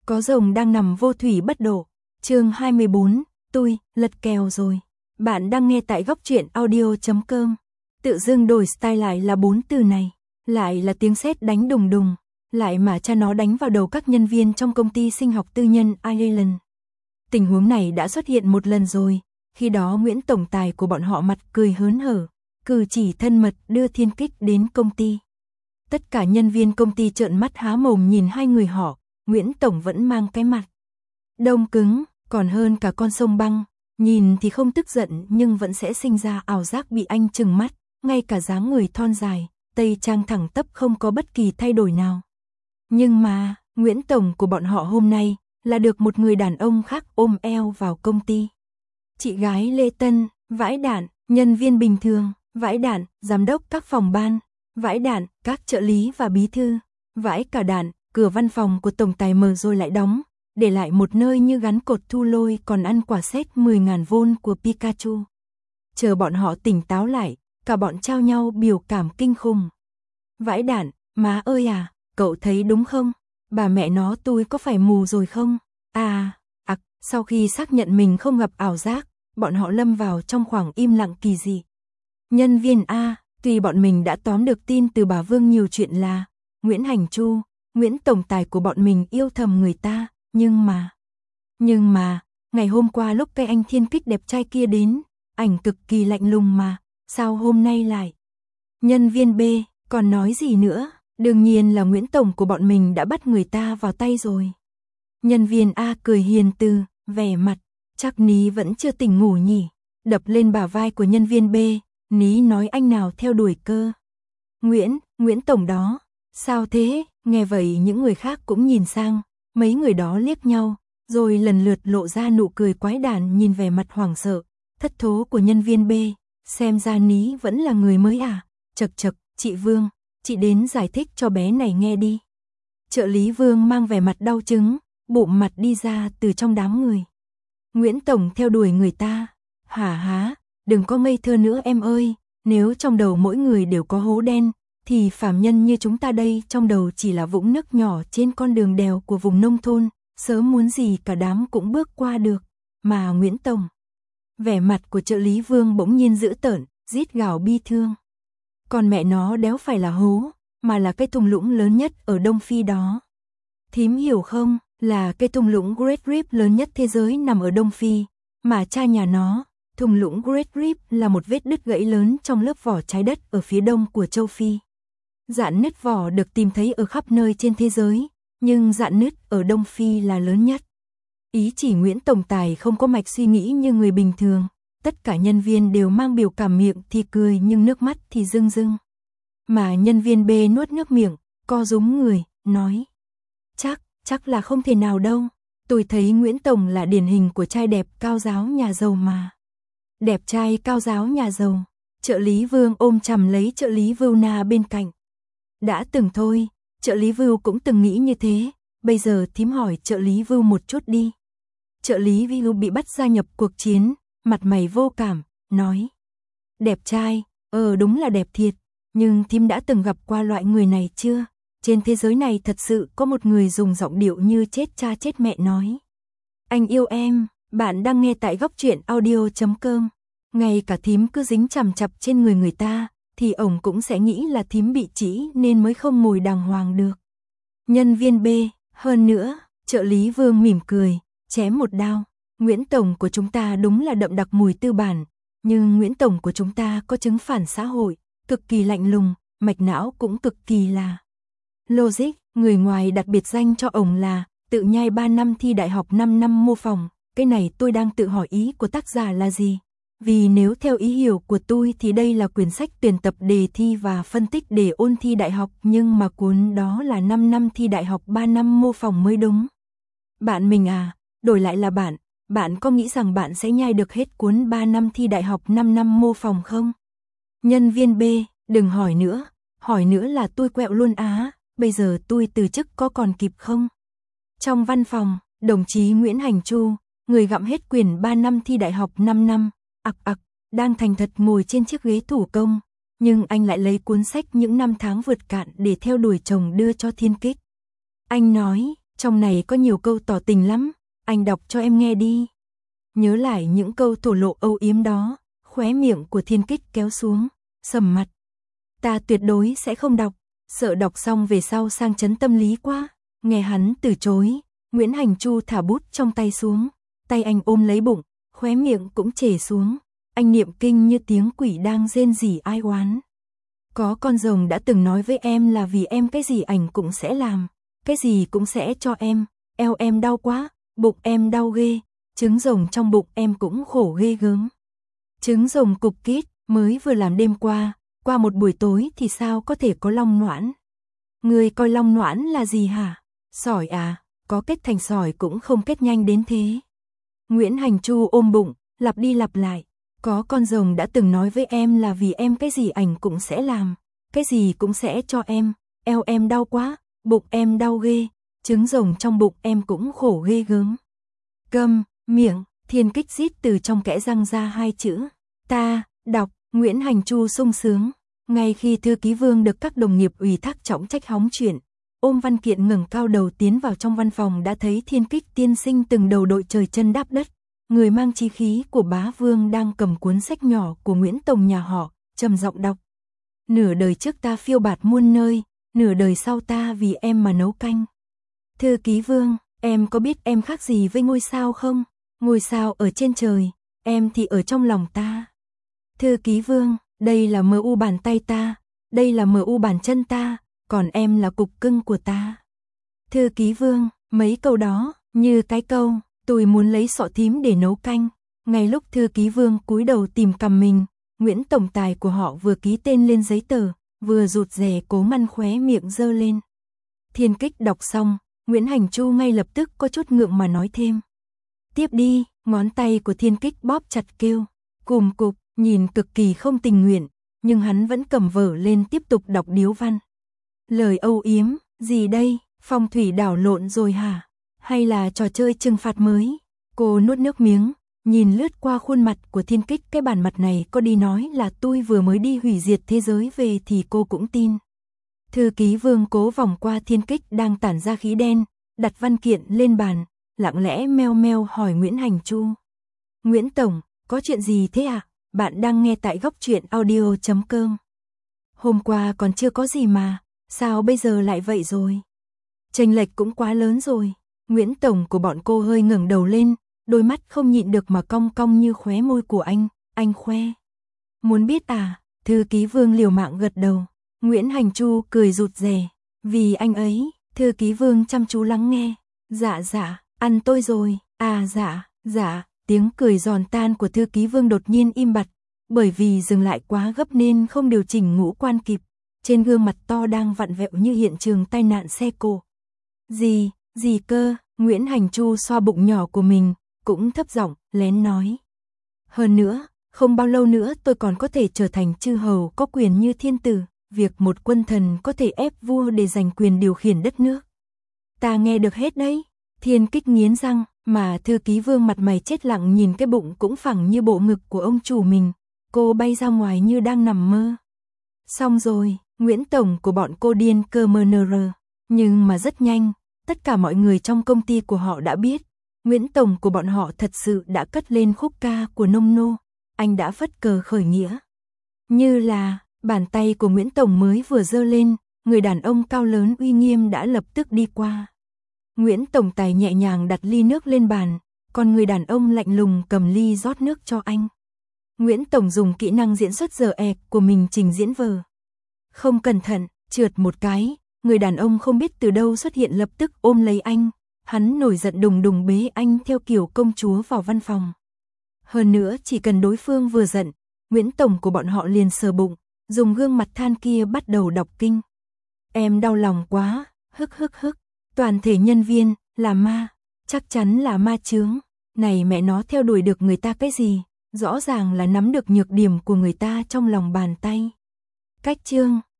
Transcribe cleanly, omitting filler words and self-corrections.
Có rồng đang nằm vô thủy bất độ. Chương 24, tôi lật kèo rồi. Bạn đang nghe tại góc truyện audio.com. Tự dưng đổi style lại là 4 từ này, lại là tiếng sét đánh đùng đùng, lại mà cha nó đánh vào đầu các nhân viên trong công ty sinh học tư nhân Ireland. Tình huống này đã xuất hiện một lần rồi, khi đó Nguyễn tổng tài của bọn họ mặt cười hớn hở, cử chỉ thân mật đưa Thiên Kích đến công ty. Tất cả nhân viên công ty trợn mắt há mồm nhìn hai người họ, Nguyễn tổng vẫn mang cái mặt đông cứng, còn hơn cả con sông băng, nhìn thì không tức giận nhưng vẫn sẽ sinh ra ảo giác bị anh trừng mắt, ngay cả dáng người thon dài, tây trang thẳng tắp không có bất kỳ thay đổi nào. Nhưng mà, Nguyễn tổng của bọn họ hôm nay là được một người đàn ông khác ôm eo vào công ty. Chị gái Lê Tân, vãi đạn, nhân viên bình thường, vãi đạn, giám đốc các phòng ban, vãi đạn, các trợ lý và bí thư, vãi cả đạn, cửa văn phòng của tổng tài mở rồi lại đóng, để lại một nơi như gắn cột thu lôi còn ăn quả sét 10.000V của Pikachu. Chờ bọn họ tỉnh táo lại, cả bọn trao nhau biểu cảm kinh khủng. Vãi đạn, má ơi à, cậu thấy đúng không? Bà mẹ nó tôi có phải mù rồi không? Sau khi xác nhận mình không gặp ảo giác, bọn họ lâm vào trong khoảng im lặng kỳ dị. Nhân viên A, tuy bọn mình đã tóm được tin từ bà Vương nhiều chuyện là Nguyễn Hành Chu, Nguyễn tổng tài của bọn mình yêu thầm người ta, nhưng mà, ngày hôm qua lúc cái anh Thiên Kích đẹp trai kia đến, ảnh cực kỳ lạnh lùng mà, sao hôm nay lại? Nhân viên B, còn nói gì nữa, đương nhiên là Nguyễn tổng của bọn mình đã bắt người ta vào tay rồi. Nhân viên A cười hiền từ, vẻ mặt, chắc Ní vẫn chưa tỉnh ngủ nhỉ, đập lên bả vai của nhân viên B, Ní nói anh nào theo đuổi cơ. Nguyễn tổng đó, sao thế, nghe vậy những người khác cũng nhìn sang, mấy người đó liếc nhau, rồi lần lượt lộ ra nụ cười quái đản nhìn vẻ mặt hoảng sợ, thất thố của nhân viên B, xem ra Ní vẫn là người mới à, chậc, chị Vương, chị đến giải thích cho bé này nghe đi. Trợ lý Vương mang vẻ mặt đau chứng, bụng mặt đi ra từ trong đám người. Nguyễn tổng theo đuổi người ta, hả, đừng có ngây thơ nữa em ơi, nếu trong đầu mỗi người đều có hố đen, thì phàm nhân như chúng ta đây trong đầu chỉ là vũng nước nhỏ trên con đường đèo của vùng nông thôn, sớm muốn gì cả đám cũng bước qua được, mà Nguyễn tổng. Vẻ mặt của trợ lý Vương bỗng nhiên dữ tợn, rít gào bi thương. Còn mẹ nó đéo phải là hố, mà là cái thung lũng lớn nhất ở Đông Phi đó. Thím hiểu không, là cái thung lũng Great Rip lớn nhất thế giới nằm ở Đông Phi, mà cha nhà nó, thung lũng Great Rip là một vết đứt gãy lớn trong lớp vỏ trái đất ở phía đông của châu Phi. Dạn nứt vỏ được tìm thấy ở khắp nơi trên thế giới, nhưng dạn nứt ở Đông Phi là lớn nhất. Ý chỉ Nguyễn tổng tài không có mạch suy nghĩ như người bình thường, tất cả nhân viên đều mang biểu cảm, miệng thì cười nhưng nước mắt thì rưng rưng. Mà nhân viên B nuốt nước miệng, co rúm người, nói: Chắc là không thể nào đâu, tôi thấy Nguyễn tổng là điển hình của trai đẹp cao giáo nhà giàu mà. Đẹp trai cao giáo nhà giàu, trợ lý Vương ôm chầm lấy trợ lý Vưu Na bên cạnh. Đã từng thôi, trợ lý Vưu cũng từng nghĩ như thế, bây giờ thím hỏi trợ lý Vưu một chút đi. Trợ lý Vưu bị bắt gia nhập cuộc chiến, mặt mày vô cảm, nói: Đẹp trai, đúng là đẹp thiệt, nhưng thím đã từng gặp qua loại người này chưa? Trên thế giới này thật sự có một người dùng giọng điệu như chết cha chết mẹ nói: Anh yêu em. Bạn đang nghe tại góc truyện audio.com. Ngay cả thím cứ dính chằm chặp trên người ta, thì ổng cũng sẽ nghĩ là thím bị trĩ nên mới không ngồi đàng hoàng được. Nhân viên B, hơn nữa, trợ lý Vương mỉm cười, chém một đao. Nguyễn tổng của chúng ta đúng là đậm đặc mùi tư bản, nhưng Nguyễn tổng của chúng ta có chứng phản xã hội, cực kỳ lạnh lùng, mạch não cũng cực kỳ là logic. Người ngoài đặt biệt danh cho ổng là tự nhai 3 năm thi đại học 5 năm mô phỏng. Cái này tôi đang tự hỏi ý của tác giả là gì? Vì nếu theo ý hiểu của tôi thì đây là quyển sách tuyển tập đề thi và phân tích để ôn thi đại học, nhưng mà cuốn đó là 5 năm thi đại học 3 năm mô phỏng mới đúng. Bạn mình à, đổi lại là bạn có nghĩ rằng bạn sẽ nhai được hết cuốn 3 năm thi đại học 5 năm mô phỏng không? Nhân viên B, đừng hỏi nữa là tôi quẹo luôn á, bây giờ tôi từ chức có còn kịp không? Trong văn phòng, đồng chí Nguyễn Hành Chu, người gặm hết quyển 3 năm thi đại học 5 năm, đang thành thật ngồi trên chiếc ghế thủ công, nhưng anh lại lấy cuốn sách những năm tháng vượt cạn để theo đuổi chồng đưa cho Thiên Kích. Anh nói, Trong này có nhiều câu tỏ tình lắm, anh đọc cho em nghe đi. Nhớ lại những câu thổ lộ âu yếm đó, khóe miệng của Thiên Kích kéo xuống, sầm mặt. Ta tuyệt đối sẽ không đọc, sợ đọc xong về sau sang chấn tâm lý quá. Nghe hắn từ chối, Nguyễn Hành Chu thả bút trong tay xuống, tay anh ôm lấy bụng, khóe miệng cũng trề xuống. Anh niệm kinh như tiếng quỷ đang rên rỉ ai oán. Có con rồng đã từng nói với em là vì em cái gì ảnh cũng sẽ làm, cái gì cũng sẽ cho em, eo em đau quá, bụng em đau ghê, trứng rồng trong bụng em cũng khổ ghê gớm. Trứng rồng cục kít, mới vừa làm đêm qua một buổi tối thì sao có thể có long noãn. Người coi long noãn là gì hả? Sỏi à, có kết thành sỏi cũng không kết nhanh đến thế. Nguyễn Hành Chu ôm bụng, lặp đi lặp lại. Có con rồng đã từng nói với em là vì em cái gì ảnh cũng sẽ làm, cái gì cũng sẽ cho em, eo em đau quá, bụng em đau ghê, trứng rồng trong bụng em cũng khổ ghê gớm. Câm miệng, Thiên Kích rít từ trong kẽ răng ra hai chữ. Ta, đọc, Nguyễn Hành Chu sung sướng. Ngay khi thư ký Vương được các đồng nghiệp ủy thác trọng trách hóng chuyện, ôm văn kiện ngẩng cao đầu tiến vào trong văn phòng đã thấy Thiên Kích tiên sinh từng đầu đội trời chân đáp đất. Người mang chí khí của bá vương đang cầm cuốn sách nhỏ của Nguyễn Tổng nhà họ, trầm giọng đọc. Nửa đời trước ta phiêu bạt muôn nơi, nửa đời sau ta vì em mà nấu canh. Thư ký Vương, em có biết em khác gì với ngôi sao không? Ngôi sao ở trên trời, em thì ở trong lòng ta. Thư ký Vương, đây là MU bàn tay ta, đây là MU bàn chân ta, còn em là cục cưng của ta. Thư ký Vương, mấy câu đó, như cái câu, tôi muốn lấy sọ thím để nấu canh. Ngay lúc thư ký Vương cúi đầu tìm cầm mình, Nguyễn tổng tài của họ vừa ký tên lên giấy tờ, vừa rụt rè cố măn khóe miệng giơ lên. Thiên Kích đọc xong, Nguyễn Hành Chu ngay lập tức có chút ngượng mà nói thêm. Tiếp đi, ngón tay của Thiên Kích bóp chặt kêu, cùm cục, nhìn cực kỳ không tình nguyện, nhưng hắn vẫn cầm vở lên tiếp tục đọc điếu văn. Lời âu yếm, gì đây, phong thủy đảo lộn rồi hả? Hay là trò chơi trừng phạt mới? Cô nuốt nước miếng, nhìn lướt qua khuôn mặt của Thiên Kích, cái bản mặt này có đi nói là tôi vừa mới đi hủy diệt thế giới về thì cô cũng tin. Thư ký Vương cố vòng qua Thiên Kích đang tản ra khí đen, đặt văn kiện lên bàn, lặng lẽ meo meo hỏi Nguyễn Hành Chu. Nguyễn Tổng, có chuyện gì thế ạ? Bạn đang nghe tại góc truyện audio.com. Hôm qua còn chưa có gì mà, sao bây giờ lại vậy rồi? Chênh lệch cũng quá lớn rồi. Nguyễn Tổng của bọn cô hơi ngẩng đầu lên, đôi mắt không nhịn được mà cong cong như khóe môi của anh khoe. Muốn biết à? Thư ký Vương liều mạng gật đầu. Nguyễn Hành Chu cười rụt rè, vì anh ấy. Thư ký Vương chăm chú lắng nghe. Dạ, ăn tôi rồi. À dạ. Tiếng cười giòn tan của thư ký Vương đột nhiên im bặt, bởi vì dừng lại quá gấp nên không điều chỉnh ngũ quan kịp. Trên gương mặt to đang vặn vẹo như hiện trường tai nạn xe cộ. Gì cơ? Nguyễn Hành Chu xoa bụng nhỏ của mình, cũng thấp giọng lén nói. Hơn nữa, không bao lâu nữa tôi còn có thể trở thành chư hầu có quyền như thiên tử, việc một quân thần có thể ép vua để giành quyền điều khiển đất nước. Ta nghe được hết đấy. Thiên Kích nghiến răng, mà thư ký Vương mặt mày chết lặng nhìn cái bụng cũng phẳng như bộ ngực của ông chủ mình. Cô bay ra ngoài như đang nằm mơ. Xong rồi, Nguyễn Tổng của bọn cô điên cơ mơ nơ rơ. Nhưng mà rất nhanh, tất cả mọi người trong công ty của họ đã biết. Nguyễn Tổng của bọn họ thật sự đã cất lên khúc ca của nông nô. Anh đã phất cờ khởi nghĩa. Như là, bàn tay của Nguyễn Tổng mới vừa giơ lên, người đàn ông cao lớn uy nghiêm đã lập tức đi qua. Nguyễn Tổng tài nhẹ nhàng đặt ly nước lên bàn, còn người đàn ông lạnh lùng cầm ly rót nước cho anh. Nguyễn Tổng dùng kỹ năng diễn xuất giờ ẹc của mình trình diễn vở. Không cẩn thận, trượt một cái, người đàn ông không biết từ đâu xuất hiện lập tức ôm lấy anh. Hắn nổi giận đùng đùng bế anh theo kiểu công chúa vào văn phòng. Hơn nữa chỉ cần đối phương vừa giận, Nguyễn Tổng của bọn họ liền sờ bụng, dùng gương mặt than kia bắt đầu đọc kinh. Em đau lòng quá, hức. Toàn thể nhân viên, là ma, chắc chắn là ma chướng. Này mẹ nó theo đuổi được người ta cái gì, rõ ràng là nắm được nhược điểm của người ta trong lòng bàn tay. Cách chương